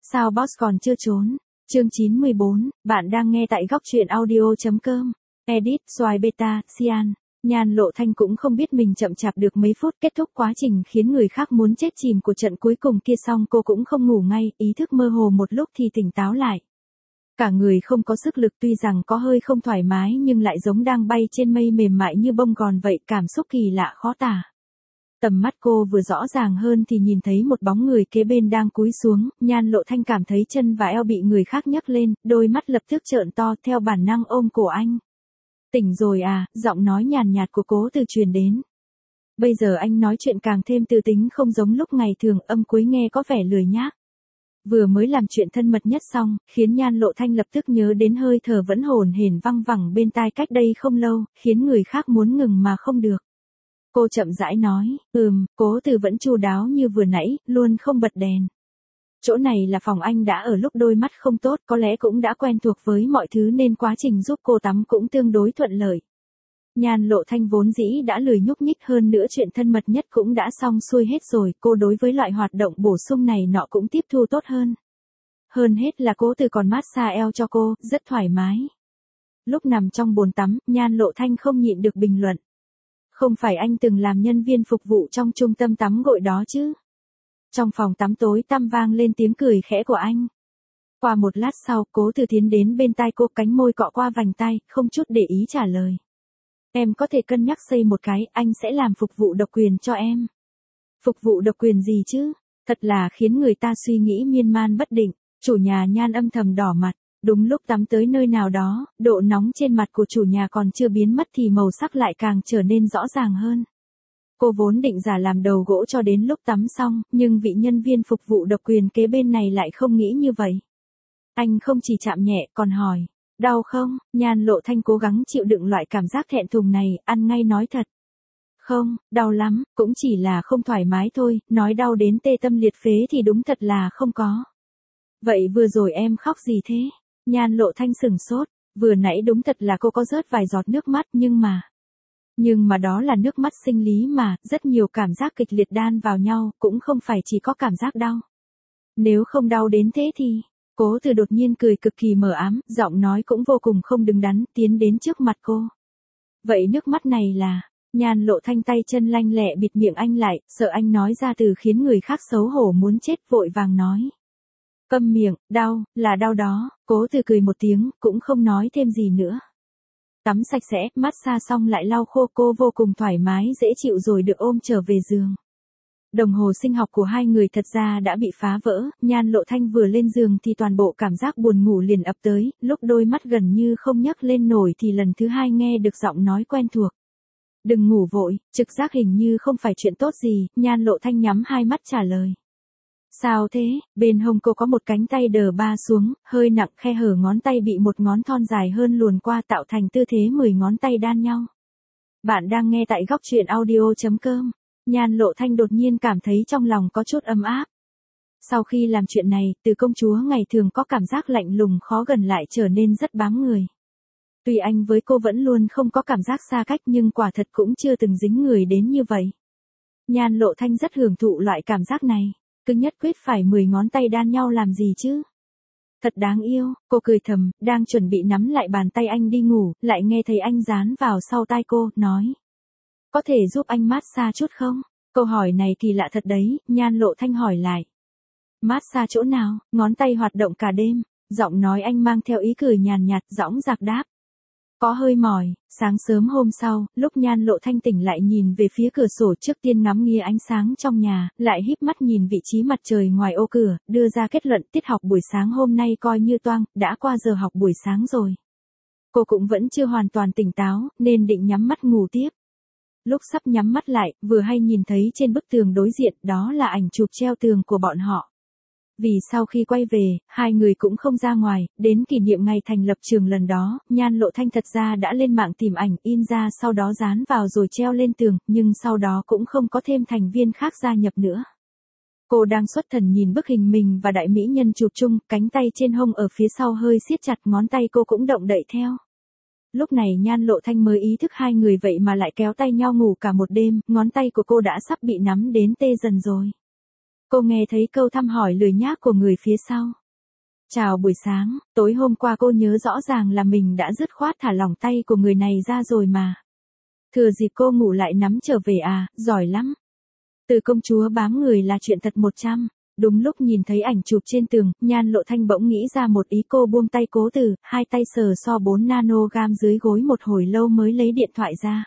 Sao boss còn chưa trốn? Chương 94, bạn đang nghe tại góc truyện audio.com. Edit, Xoài Beta, Cyan. Nhan Lộ Thanh cũng không biết mình chậm chạp được mấy phút kết thúc quá trình khiến người khác muốn chết chìm của trận cuối cùng kia, xong cô cũng không ngủ ngay, ý thức mơ hồ một lúc thì tỉnh táo lại. Cả người không có sức lực, tuy rằng có hơi không thoải mái nhưng lại giống đang bay trên mây mềm mại như bông gòn vậy, cảm xúc kỳ lạ khó tả. Tầm mắt cô vừa rõ ràng hơn thì nhìn thấy một bóng người kế bên đang cúi xuống, Nhan Lộ Thanh cảm thấy chân và eo bị người khác nhấc lên, đôi mắt lập tức trợn to, theo bản năng ôm cổ anh. Tỉnh rồi à, giọng nói nhàn nhạt của Cố Từ truyền đến. Bây giờ anh nói chuyện càng thêm tư tính, không giống lúc ngày thường, âm cuối nghe có vẻ lười nhác. Vừa mới làm chuyện thân mật nhất xong, khiến Nhan Lộ Thanh lập tức nhớ đến hơi thở vẫn hổn hển văng vẳng bên tai cách đây không lâu, khiến người khác muốn ngừng mà không được. Cô chậm rãi nói, Cố Từ vẫn chu đáo như vừa nãy, luôn không bật đèn. Chỗ này là phòng anh đã ở lúc đôi mắt không tốt, có lẽ cũng đã quen thuộc với mọi thứ nên quá trình giúp cô tắm cũng tương đối thuận lợi. Nhan Lộ Thanh vốn dĩ đã lười nhúc nhích, hơn nữa chuyện thân mật nhất cũng đã xong xuôi hết rồi, cô đối với loại hoạt động bổ sung này nọ cũng tiếp thu tốt hơn. Hơn hết là Cố Từ còn massage eo cho cô, rất thoải mái. Lúc nằm trong bồn tắm, Nhan Lộ Thanh không nhịn được bình luận. Không phải anh từng làm nhân viên phục vụ trong trung tâm tắm gội đó chứ? Trong phòng tắm tối tăm vang lên tiếng cười khẽ của anh. Qua một lát sau, Cố Từ tiến đến bên tai cô, cánh môi cọ qua vành tai, không chút để ý trả lời. Em có thể cân nhắc xây một cái, anh sẽ làm phục vụ độc quyền cho em. Phục vụ độc quyền gì chứ? Thật là khiến người ta suy nghĩ miên man bất định. Chủ nhà Nhan âm thầm đỏ mặt. Đúng lúc tắm tới nơi nào đó, độ nóng trên mặt của chủ nhà còn chưa biến mất thì màu sắc lại càng trở nên rõ ràng hơn. Cô vốn định giả làm đầu gỗ cho đến lúc tắm xong, nhưng vị nhân viên phục vụ độc quyền kế bên này lại không nghĩ như vậy. Anh không chỉ chạm nhẹ, còn hỏi, đau không? Nhan Lộ Thanh cố gắng chịu đựng loại cảm giác thẹn thùng này, ăn ngay nói thật. Không, đau lắm, cũng chỉ là không thoải mái thôi, nói đau đến tê tâm liệt phế thì đúng thật là không có. Vậy vừa rồi em khóc gì thế? Nhan Lộ Thanh sửng sốt, vừa nãy đúng thật là cô có rớt vài giọt nước mắt, nhưng mà đó là nước mắt sinh lý mà, rất nhiều cảm giác kịch liệt đan vào nhau, cũng không phải chỉ có cảm giác đau. Nếu không đau đến thế thì, Cố Từ đột nhiên cười cực kỳ mờ ám, giọng nói cũng vô cùng không đứng đắn, tiến đến trước mặt cô. Vậy nước mắt này là, Nhan Lộ Thanh tay chân lanh lẹ bịt miệng anh lại, sợ anh nói ra từ khiến người khác xấu hổ muốn chết, vội vàng nói. Câm miệng, đau, là đau đó. Cố Từ cười một tiếng, cũng không nói thêm gì nữa. Tắm sạch sẽ, massage xong lại lau khô, cô vô cùng thoải mái dễ chịu rồi được ôm trở về giường. Đồng hồ sinh học của hai người thật ra đã bị phá vỡ, Nhan Lộ Thanh vừa lên giường thì toàn bộ cảm giác buồn ngủ liền ập tới, lúc đôi mắt gần như không nhấc lên nổi thì lần thứ hai nghe được giọng nói quen thuộc. Đừng ngủ vội, trực giác hình như không phải chuyện tốt gì, Nhan Lộ Thanh nhắm hai mắt trả lời. Sao thế? Bên hông cô có một cánh tay đờ ba xuống, hơi nặng, khe hở ngón tay bị một ngón thon dài hơn luồn qua tạo thành tư thế 10 ngón tay đan nhau. Bạn đang nghe tại góc truyện audio.com. Nhan Lộ Thanh đột nhiên cảm thấy trong lòng có chút ấm áp. Sau khi làm chuyện này, từ công chúa ngày thường có cảm giác lạnh lùng khó gần lại trở nên rất bám người. Tuy anh với cô vẫn luôn không có cảm giác xa cách nhưng quả thật cũng chưa từng dính người đến như vậy. Nhan Lộ Thanh rất hưởng thụ loại cảm giác này. Cứ nhất quyết phải 10 ngón tay đan nhau làm gì chứ? Thật đáng yêu, cô cười thầm, đang chuẩn bị nắm lại bàn tay anh đi ngủ, lại nghe thấy anh dán vào sau tai cô, nói. Có thể giúp anh massage chút không? Câu hỏi này kỳ lạ thật đấy, Nhan Lộ Thanh hỏi lại. Massage chỗ nào? Ngón tay hoạt động cả đêm, giọng nói anh mang theo ý cười nhàn nhạt, dõng dạc đáp. Có hơi mỏi. Sáng sớm hôm sau, lúc Nhan Lộ Thanh tỉnh lại nhìn về phía cửa sổ, trước tiên ngắm nghía ánh sáng trong nhà, lại híp mắt nhìn vị trí mặt trời ngoài ô cửa, đưa ra kết luận tiết học buổi sáng hôm nay coi như toang, đã qua giờ học buổi sáng rồi. Cô cũng vẫn chưa hoàn toàn tỉnh táo, nên định nhắm mắt ngủ tiếp. Lúc sắp nhắm mắt lại, vừa hay nhìn thấy trên bức tường đối diện, đó là ảnh chụp treo tường của bọn họ. Vì sau khi quay về, hai người cũng không ra ngoài, đến kỷ niệm ngày thành lập trường lần đó, Nhan Lộ Thanh thật ra đã lên mạng tìm ảnh in ra, sau đó dán vào rồi treo lên tường, nhưng sau đó cũng không có thêm thành viên khác gia nhập nữa. Cô đang xuất thần nhìn bức hình mình và đại mỹ nhân chụp chung, cánh tay trên hông ở phía sau hơi siết chặt, ngón tay cô cũng động đậy theo. Lúc này Nhan Lộ Thanh mới ý thức hai người vậy mà lại kéo tay nhau ngủ cả một đêm, ngón tay của cô đã sắp bị nắm đến tê dần rồi. Cô nghe thấy câu thăm hỏi lười nhác của người phía sau. Chào buổi sáng, tối hôm qua cô nhớ rõ ràng là mình đã dứt khoát thả lỏng tay của người này ra rồi mà. Thừa dịp cô ngủ lại nắm trở về à, giỏi lắm. Từ công chúa bám người là chuyện thật 100. Đúng lúc nhìn thấy ảnh chụp trên tường, Nhan Lộ Thanh bỗng nghĩ ra một ý, cô buông tay Cố Từ, hai tay sờ so 4 nanogam dưới gối một hồi lâu mới lấy điện thoại ra.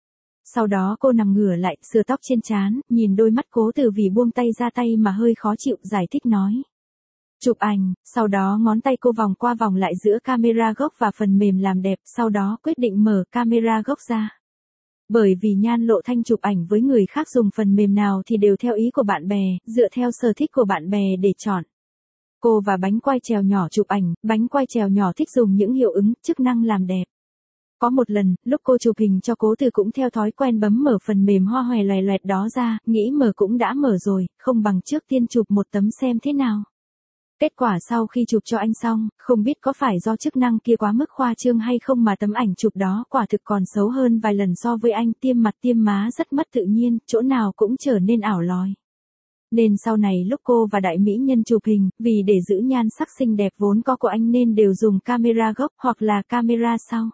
Sau đó cô nằm ngửa lại, sờ tóc trên trán, nhìn đôi mắt Cố Từ vì buông tay ra tay mà hơi khó chịu, giải thích nói. Chụp ảnh, sau đó ngón tay cô vòng qua vòng lại giữa camera gốc và phần mềm làm đẹp, sau đó quyết định mở camera gốc ra. Bởi vì Nhan Lộ Thanh chụp ảnh với người khác dùng phần mềm nào thì đều theo ý của bạn bè, dựa theo sở thích của bạn bè để chọn. Cô và bánh quai trèo nhỏ chụp ảnh, bánh quai trèo nhỏ thích dùng những hiệu ứng, chức năng làm đẹp. Có một lần, lúc cô chụp hình cho Cố Từ cũng theo thói quen bấm mở phần mềm hoa hòe loè loẹt đó ra, nghĩ mở cũng đã mở rồi, không bằng trước tiên chụp một tấm xem thế nào. Kết quả sau khi chụp cho anh xong, không biết có phải do chức năng kia quá mức khoa trương hay không mà tấm ảnh chụp đó quả thực còn xấu hơn vài lần so với anh, tiêm mặt tiêm má rất mất tự nhiên, chỗ nào cũng trở nên ảo lòi. Nên sau này lúc cô và đại mỹ nhân chụp hình, vì để giữ nhan sắc xinh đẹp vốn có của anh nên đều dùng camera gốc hoặc là camera sau.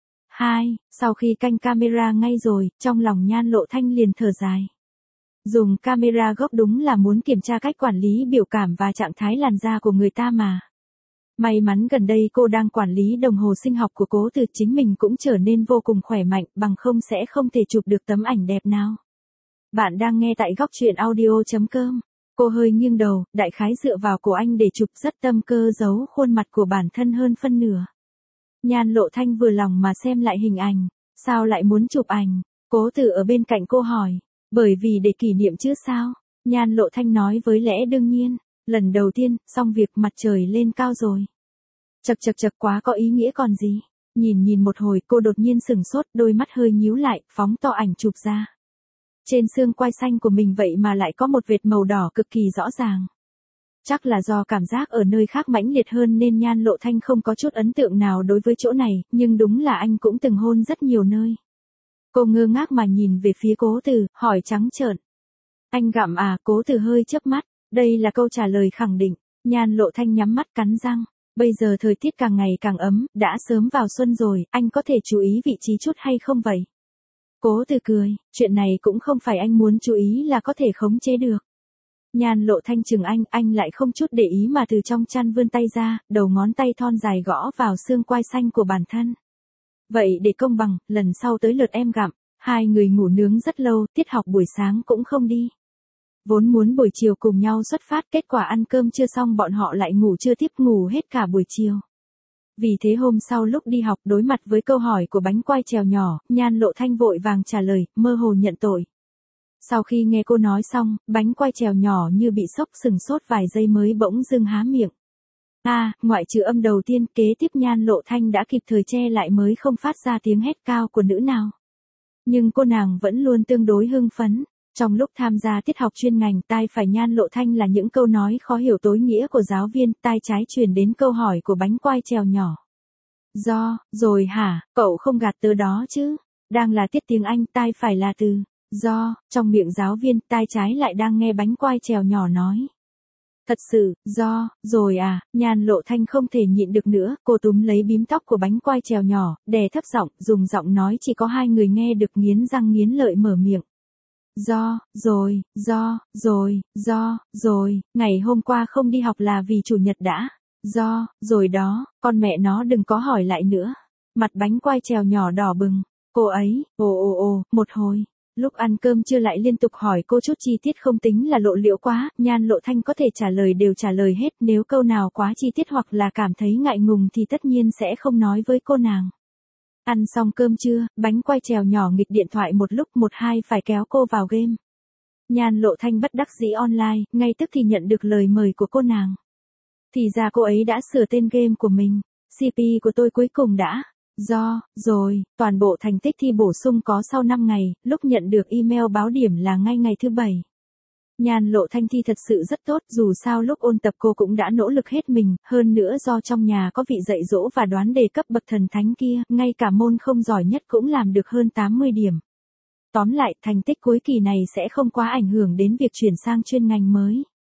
2. Sau khi canh camera ngay rồi, trong lòng Nhan Lộ Thanh liền thở dài. Dùng camera gốc đúng là muốn kiểm tra cách quản lý biểu cảm và trạng thái làn da của người ta mà. May mắn gần đây cô đang quản lý đồng hồ sinh học của Cố Từ, chính mình cũng trở nên vô cùng khỏe mạnh, bằng không sẽ không thể chụp được tấm ảnh đẹp nào. Bạn đang nghe tại góc truyện audio.com. Cô hơi nghiêng đầu, đại khái dựa vào cổ anh để chụp, rất tâm cơ giấu khuôn mặt của bản thân hơn phân nửa. Nhan Lộ Thanh vừa lòng mà xem lại hình ảnh. Sao lại muốn chụp ảnh? Cố Từ ở bên cạnh cô hỏi. Bởi vì để kỷ niệm chứ sao? Nhan Lộ Thanh nói với lẽ đương nhiên. Lần đầu tiên, xong việc mặt trời lên cao rồi. Chật quá có ý nghĩa còn gì. Nhìn một hồi cô đột nhiên sửng sốt, đôi mắt hơi nhíu lại, phóng to ảnh chụp ra. Trên xương quai xanh của mình vậy mà lại có một vệt màu đỏ cực kỳ rõ ràng. Chắc là do cảm giác ở nơi khác mãnh liệt hơn nên Nhan Lộ Thanh không có chút ấn tượng nào đối với chỗ này, nhưng đúng là anh cũng từng hôn rất nhiều nơi. Cô ngơ ngác mà nhìn về phía Cố Từ, hỏi trắng trợn. Anh gặm à? Cố Từ hơi chớp mắt, đây là câu trả lời khẳng định. Nhan Lộ Thanh nhắm mắt cắn răng. Bây giờ thời tiết càng ngày càng ấm, đã sớm vào xuân rồi, anh có thể chú ý vị trí chút hay không vậy? Cố Từ cười, chuyện này cũng không phải anh muốn chú ý là có thể khống chế được. Nhan Lộ Thanh chừng anh lại không chút để ý mà từ trong chăn vươn tay ra, đầu ngón tay thon dài gõ vào xương quai xanh của bản thân. Vậy để công bằng, lần sau tới lượt em gặm. Hai người ngủ nướng rất lâu, tiết học buổi sáng cũng không đi. Vốn muốn buổi chiều cùng nhau xuất phát, kết quả ăn cơm chưa xong bọn họ lại ngủ trưa tiếp, ngủ hết cả buổi chiều. Vì thế hôm sau lúc đi học đối mặt với câu hỏi của bánh quai trèo nhỏ, Nhan Lộ Thanh vội vàng trả lời, mơ hồ nhận tội. Sau khi nghe cô nói xong, bánh quai trèo nhỏ như bị sốc, sừng sốt vài giây mới bỗng dưng há miệng. Ngoại trừ âm đầu tiên, kế tiếp Nhan Lộ Thanh đã kịp thời che lại mới không phát ra tiếng hét cao của nữ nào. Nhưng cô nàng vẫn luôn tương đối hưng phấn. Trong lúc tham gia tiết học chuyên ngành, tai phải Nhan Lộ Thanh là những câu nói khó hiểu tối nghĩa của giáo viên, tai trái truyền đến câu hỏi của bánh quai trèo nhỏ. Rồi hả, cậu không gạt tớ đó chứ? Đang là tiết tiếng Anh, tai phải là từ trong miệng giáo viên, tai trái lại đang nghe bánh quai trèo nhỏ nói. Thật sự, rồi à? Nhan Lộ Thanh không thể nhịn được nữa, cô túm lấy bím tóc của bánh quai trèo nhỏ, đè thấp giọng, dùng giọng nói chỉ có hai người nghe được, nghiến răng nghiến lợi mở miệng. Rồi, ngày hôm qua không đi học là vì chủ nhật đã. Rồi đó, con mẹ nó đừng có hỏi lại nữa. Mặt bánh quai trèo nhỏ đỏ bừng, cô ấy, một hồi. Lúc ăn cơm trưa lại liên tục hỏi cô chút chi tiết không tính là lộ liễu quá, Nhan Lộ Thanh có thể trả lời đều trả lời hết, nếu câu nào quá chi tiết hoặc là cảm thấy ngại ngùng thì tất nhiên sẽ không nói với cô nàng. Ăn xong cơm trưa, bánh quai trèo nhỏ nghịch điện thoại một lúc một hai phải kéo cô vào game. Nhan Lộ Thanh bất đắc dĩ online, ngay tức thì nhận được lời mời của cô nàng. Thì ra cô ấy đã sửa tên game của mình. CP của tôi cuối cùng đã. Rồi, toàn bộ thành tích thi bổ sung có sau 5 ngày, lúc nhận được email báo điểm là ngay ngày thứ 7. Nhan Lộ Thanh thi thật sự rất tốt, dù sao lúc ôn tập cô cũng đã nỗ lực hết mình, hơn nữa do trong nhà có vị dạy dỗ và đoán đề cấp bậc thần thánh kia, ngay cả môn không giỏi nhất cũng làm được hơn 80 điểm. Tóm lại, thành tích cuối kỳ này sẽ không quá ảnh hưởng đến việc chuyển sang chuyên ngành mới.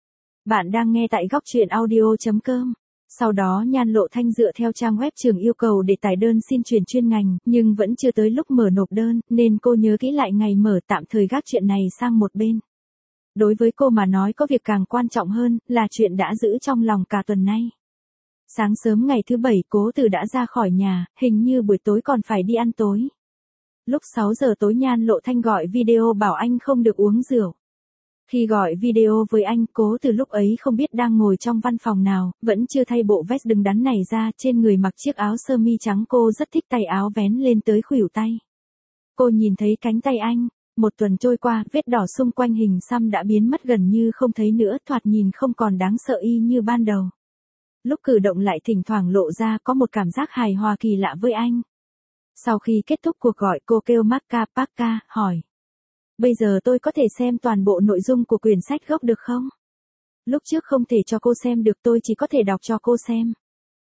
Bạn đang nghe tại góc truyện audio.com. Sau đó Nhan Lộ Thanh dựa theo trang web trường yêu cầu để tải đơn xin chuyển chuyên ngành, nhưng vẫn chưa tới lúc mở nộp đơn, nên cô nhớ kỹ lại ngày mở, tạm thời gác chuyện này sang một bên. Đối với cô mà nói có việc càng quan trọng hơn, là chuyện đã giữ trong lòng cả tuần nay. Sáng sớm ngày thứ Bảy Cố Từ đã ra khỏi nhà, hình như buổi tối còn phải đi ăn tối. Lúc 6 giờ tối Nhan Lộ Thanh gọi video bảo anh không được uống rượu. Khi gọi video với anh, Cố Từ lúc ấy không biết đang ngồi trong văn phòng nào, vẫn chưa thay bộ vest đứng đắn này ra, trên người mặc chiếc áo sơ mi trắng, cô rất thích tay áo vén lên tới khuỷu tay. Cô nhìn thấy cánh tay anh, một tuần trôi qua, vết đỏ xung quanh hình xăm đã biến mất gần như không thấy nữa, thoạt nhìn không còn đáng sợ y như ban đầu. Lúc cử động lại thỉnh thoảng lộ ra có một cảm giác hài hòa kỳ lạ với anh. Sau khi kết thúc cuộc gọi cô kêu Parka, hỏi. Bây giờ tôi có thể xem toàn bộ nội dung của quyển sách gốc được không? Lúc trước không thể cho cô xem được, tôi chỉ có thể đọc cho cô xem.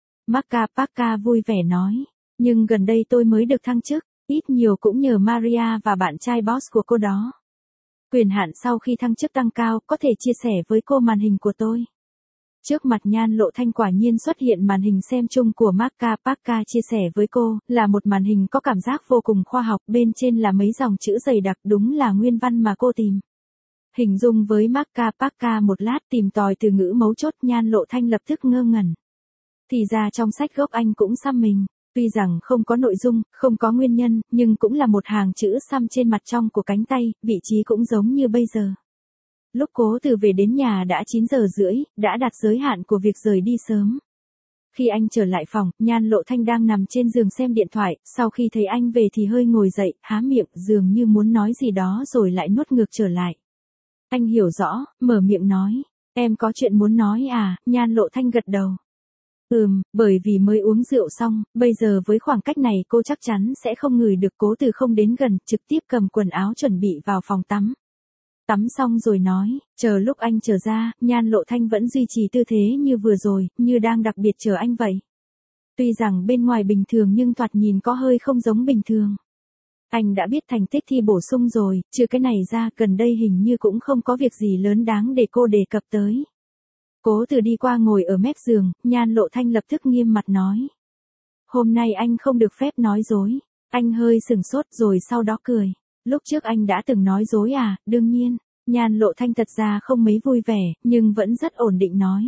Parka vui vẻ nói. Nhưng gần đây tôi mới được thăng chức, ít nhiều cũng nhờ Maria và bạn trai boss của cô đó. Quyền hạn sau khi thăng chức tăng cao, có thể chia sẻ với cô màn hình của tôi. Trước mặt Nhan Lộ Thanh quả nhiên xuất hiện màn hình xem chung của Parka chia sẻ với cô, là một màn hình có cảm giác vô cùng khoa học, bên trên là mấy dòng chữ dày đặc, đúng là nguyên văn mà cô tìm. Hình dung với Parka một lát tìm tòi từ ngữ mấu chốt, Nhan Lộ Thanh lập tức ngơ ngẩn. Thì ra trong sách gốc anh cũng xăm mình, tuy rằng không có nội dung, không có nguyên nhân, nhưng cũng là một hàng chữ xăm trên mặt trong của cánh tay, vị trí cũng giống như bây giờ. Lúc Cố Từ về đến nhà đã 9 giờ rưỡi, đã đạt giới hạn của việc rời đi sớm. Khi anh trở lại phòng, Nhan Lộ Thanh đang nằm trên giường xem điện thoại, sau khi thấy anh về thì hơi ngồi dậy, há miệng, dường như muốn nói gì đó rồi lại nuốt ngược trở lại. Anh hiểu rõ, mở miệng nói, em có chuyện muốn nói à? Nhan Lộ Thanh gật đầu. Bởi vì mới uống rượu xong, bây giờ với khoảng cách này cô chắc chắn sẽ không ngửi được. Cố Từ không đến gần, trực tiếp cầm quần áo chuẩn bị vào phòng tắm. Tắm xong rồi nói, chờ lúc anh trở ra. Nhan Lộ Thanh vẫn duy trì tư thế như vừa rồi, như đang đặc biệt chờ anh vậy. Tuy rằng bên ngoài bình thường nhưng thoạt nhìn có hơi không giống bình thường. Anh đã biết thành tích thi bổ sung rồi, trừ cái này ra, gần đây hình như cũng không có việc gì lớn đáng để cô đề cập tới. Cố Từ đi qua ngồi ở mép giường, Nhan Lộ Thanh lập tức nghiêm mặt nói. Hôm nay anh không được phép nói dối. Anh hơi sửng sốt rồi sau đó cười. Lúc trước anh đã từng nói dối à? Đương nhiên. Nhan Lộ Thanh thật ra không mấy vui vẻ, nhưng vẫn rất ổn định nói.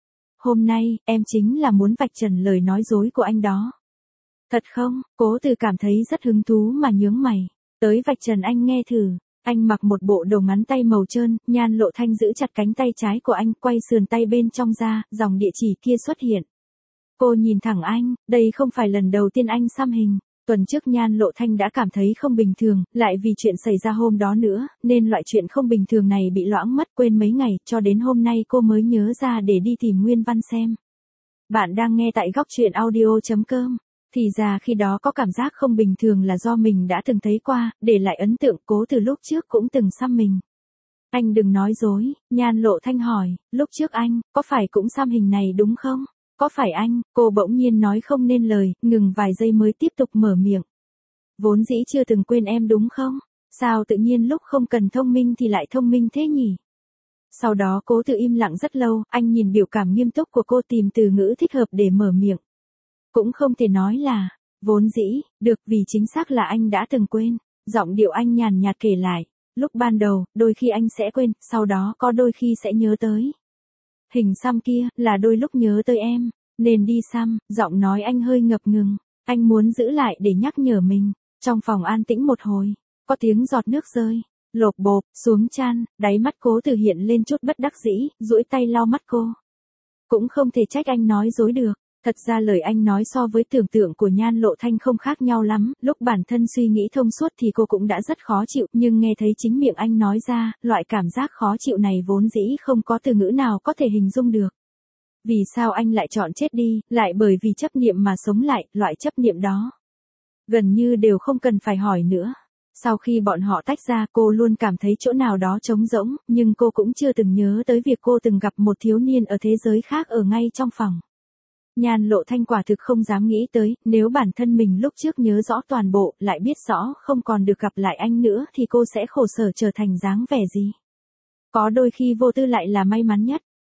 Hôm nay, em chính là muốn vạch trần lời nói dối của anh đó. Thật không? Cố Từ cảm thấy rất hứng thú mà nhướng mày. Tới vạch trần anh nghe thử. Anh mặc một bộ đồ ngắn tay màu trơn, Nhan Lộ Thanh giữ chặt cánh tay trái của anh, quay sườn tay bên trong ra, dòng địa chỉ kia xuất hiện. Cô nhìn thẳng anh, đây không phải lần đầu tiên anh xăm hình. Tuần trước Nhan Lộ Thanh đã cảm thấy không bình thường, lại vì chuyện xảy ra hôm đó nữa, nên loại chuyện không bình thường này bị loãng mất, quên mấy ngày, cho đến hôm nay cô mới nhớ ra để đi tìm nguyên văn xem. Bạn đang nghe tại góc truyện audio.com. Thì ra khi đó có cảm giác không bình thường là do mình đã từng thấy qua, để lại ấn tượng. Cố Từ lúc trước cũng từng xăm mình. Anh đừng nói dối. Nhan Lộ Thanh hỏi, lúc trước anh, có phải cũng xăm hình này đúng không? Có phải anh? Cô bỗng nhiên nói không nên lời, ngừng vài giây mới tiếp tục mở miệng. Vốn dĩ chưa từng quên em đúng không? Sao tự nhiên lúc không cần thông minh thì lại thông minh thế nhỉ? Sau đó Cố Từ im lặng rất lâu, anh nhìn biểu cảm nghiêm túc của cô tìm từ ngữ thích hợp để mở miệng. Cũng không thể nói là, vốn dĩ, được, vì chính xác là anh đã từng quên. Giọng điệu anh nhàn nhạt kể lại, lúc ban đầu, đôi khi anh sẽ quên, sau đó có đôi khi sẽ nhớ tới. Hình xăm kia, là đôi lúc nhớ tới em, nên đi xăm. Giọng nói anh hơi ngập ngừng, anh muốn giữ lại để nhắc nhở mình. Trong phòng an tĩnh một hồi, có tiếng giọt nước rơi, lộp bộp, xuống chăn, đáy mắt Cố Từ hiện lên chút bất đắc dĩ, duỗi tay lau mắt cô. Cũng không thể trách anh nói dối được. Thật ra lời anh nói so với tưởng tượng của Nhan Lộ Thanh không khác nhau lắm, lúc bản thân suy nghĩ thông suốt thì cô cũng đã rất khó chịu, nhưng nghe thấy chính miệng anh nói ra, loại cảm giác khó chịu này vốn dĩ không có từ ngữ nào có thể hình dung được. Vì sao anh lại chọn chết đi, lại bởi vì chấp niệm mà sống lại, loại chấp niệm đó gần như đều không cần phải hỏi nữa. Sau khi bọn họ tách ra, cô luôn cảm thấy chỗ nào đó trống rỗng, nhưng cô cũng chưa từng nhớ tới việc cô từng gặp một thiếu niên ở thế giới khác ở ngay trong phòng. Nhan Lộ Thanh quả thực không dám nghĩ tới, nếu bản thân mình lúc trước nhớ rõ toàn bộ, lại biết rõ không còn được gặp lại anh nữa thì cô sẽ khổ sở trở thành dáng vẻ gì. Có đôi khi vô tư lại là may mắn nhất.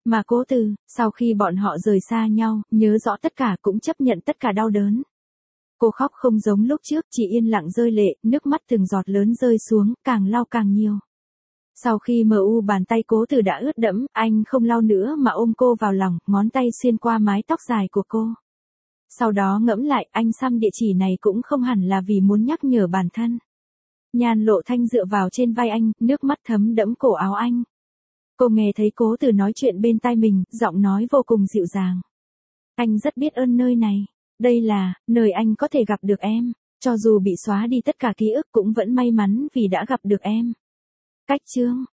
Mà Cố Từ, sau khi bọn họ rời xa nhau, nhớ rõ tất cả cũng chấp nhận tất cả đau đớn. Cô khóc không giống lúc trước, chỉ yên lặng rơi lệ, nước mắt từng giọt lớn rơi xuống, càng lau càng nhiều. Sau khi bàn tay Cố Từ đã ướt đẫm, anh không lau nữa mà ôm cô vào lòng, ngón tay xuyên qua mái tóc dài của cô. Sau đó ngẫm lại, anh xăm địa chỉ này cũng không hẳn là vì muốn nhắc nhở bản thân. Nhan Lộ Thanh dựa vào trên vai anh, nước mắt thấm đẫm cổ áo anh. Cô nghe thấy Cố Từ nói chuyện bên tai mình, giọng nói vô cùng dịu dàng. Anh rất biết ơn nơi này. Đây là nơi anh có thể gặp được em. Cho dù bị xóa đi tất cả ký ức cũng vẫn may mắn vì đã gặp được em. Cách chương